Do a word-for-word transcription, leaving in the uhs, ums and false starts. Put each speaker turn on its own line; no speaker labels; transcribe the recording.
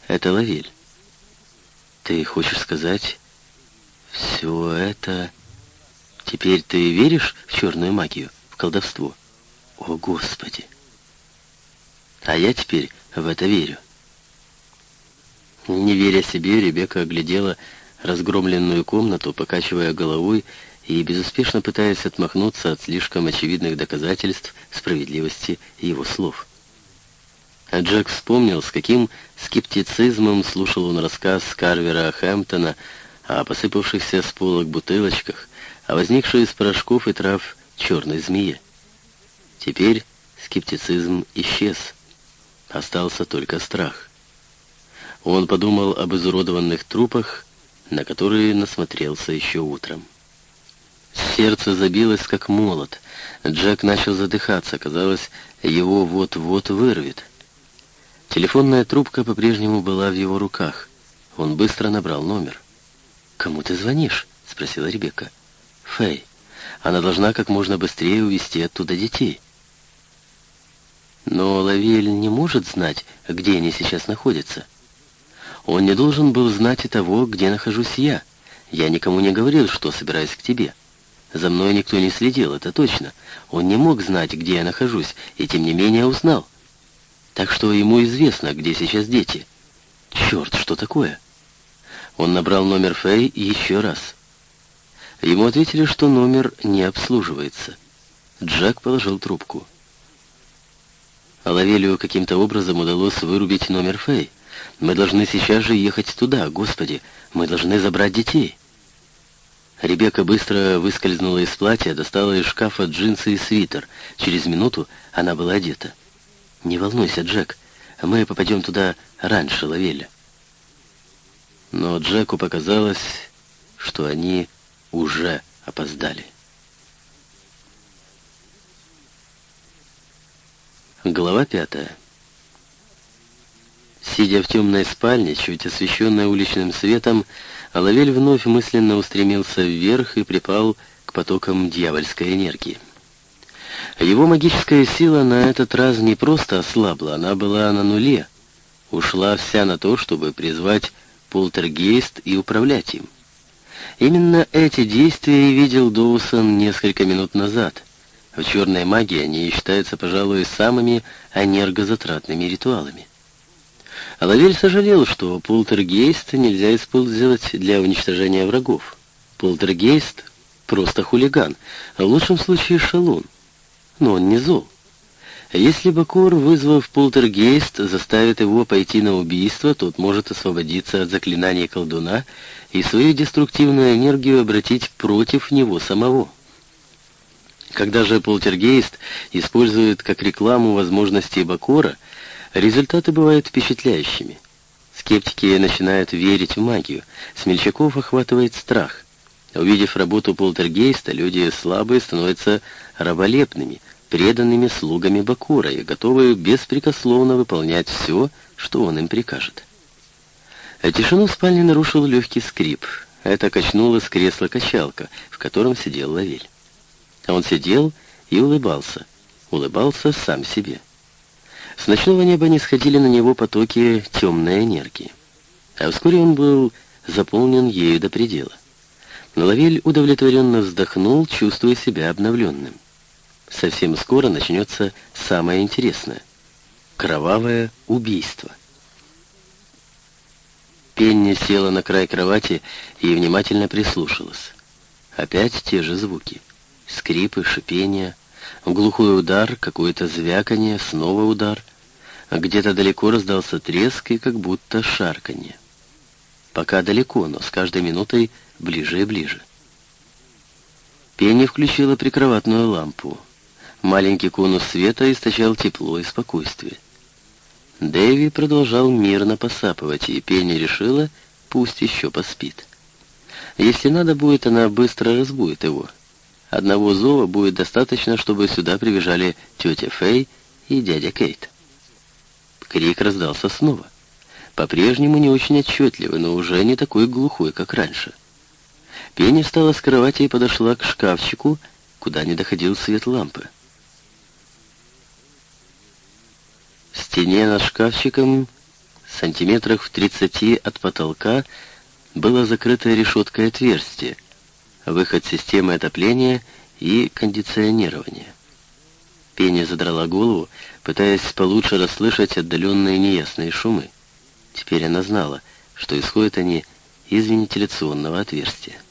Это Лавель. Ты хочешь сказать, все это... Теперь ты веришь в черную магию, в колдовство? О, Господи! А я теперь в это верю. Не веря себе, Ребекка оглядела разгромленную комнату, покачивая головой и безуспешно пытаясь отмахнуться от слишком очевидных доказательств справедливости его слов. А Джек вспомнил, с каким скептицизмом слушал он рассказ Карвера Хэмптона о посыпавшихся с полок бутылочках, о возникшей из порошков и трав черной змее. Теперь скептицизм исчез. Остался только страх. Он подумал об изуродованных трупах, на которые насмотрелся еще утром. Сердце забилось, как молот. Джек начал задыхаться. Казалось, его вот-вот вырвет. Телефонная трубка по-прежнему была в его руках. Он быстро набрал номер. «Кому ты звонишь?» — спросила Ребекка. «Фэй. Она должна как можно быстрее увезти оттуда детей». Но Лавель не может знать, где они сейчас находятся. Он не должен был знать и того, где нахожусь я. Я никому не говорил, что собираюсь к тебе. За мной никто не следил, это точно. Он не мог знать, где я нахожусь, и тем не менее узнал. Так что ему известно, где сейчас дети. Черт, что такое? Он набрал номер Фэй еще раз. Ему ответили, что номер не обслуживается. Джек положил трубку. Лавелю каким-то образом удалось вырубить номер Фэй. Мы должны сейчас же ехать туда, Господи. Мы должны забрать детей. Ребекка быстро выскользнула из платья, достала из шкафа джинсы и свитер. Через минуту она была одета. «Не волнуйся, Джек. Мы попадем туда раньше Лавеля». Но Джеку показалось, что они уже опоздали. Глава пятая. Сидя в темной спальне, чуть освещенной уличным светом, Лавель вновь мысленно устремился вверх и припал к потокам дьявольской энергии. Его магическая сила на этот раз не просто ослабла, она была на нуле, ушла вся на то, чтобы призвать полтергейст и управлять им. Именно эти действия и видел Доусон несколько минут назад. В черной магии они считаются, пожалуй, самыми энергозатратными ритуалами. Лавель сожалел, что полтергейст нельзя использовать для уничтожения врагов. Полтергейст — просто хулиган, в лучшем случае шалун. Но он не зол. Если Бакор, вызвав полтергейст, заставит его пойти на убийство, тот может освободиться от заклинаний колдуна и свою деструктивную энергию обратить против него самого. Когда же полтергейст использует как рекламу возможности Бакора, результаты бывают впечатляющими. Скептики начинают верить в магию, смельчаков охватывает страх. Увидев работу полтергейста, люди слабые становятся раболепными, преданными слугами Бакора и готовы беспрекословно выполнять все, что он им прикажет. А тишину в спальне нарушил легкий скрип. Это качнулась кресло-качалка, в котором сидел Лавель. Он сидел и улыбался. Улыбался сам себе. С ночного неба не сходили на него потоки темной энергии. А вскоре он был заполнен ею до предела. Но Лавель удовлетворенно вздохнул, чувствуя себя обновленным. Совсем скоро начнется самое интересное — кровавое убийство. Пенни села на край кровати и внимательно прислушалась. Опять те же звуки. Скрипы, шипения, глухой удар, какое-то звяканье, снова удар. Где-то далеко раздался треск и как будто шарканье. Пока далеко, но с каждой минутой ближе и ближе. Пенни включила прикроватную лампу. Маленький конус света источал тепло и спокойствие. Дэви продолжал мирно посапывать, и Пенни решила, пусть еще поспит. Если надо будет, она быстро разбудит его. Одного зова будет достаточно, чтобы сюда прибежали тетя Фэй и дядя Кейт. Крик раздался снова. По-прежнему не очень отчетливый, но уже не такой глухой, как раньше. Пенни встала с кровати и подошла к шкафчику, куда не доходил свет лампы. В стене над шкафчиком сантиметрах в тридцати от потолка было закрытое решеткой отверстие, выход системы отопления и кондиционирования. Пенни задрала голову, пытаясь получше расслышать отдаленные неясные шумы. Теперь она знала, что исходят они из вентиляционного отверстия.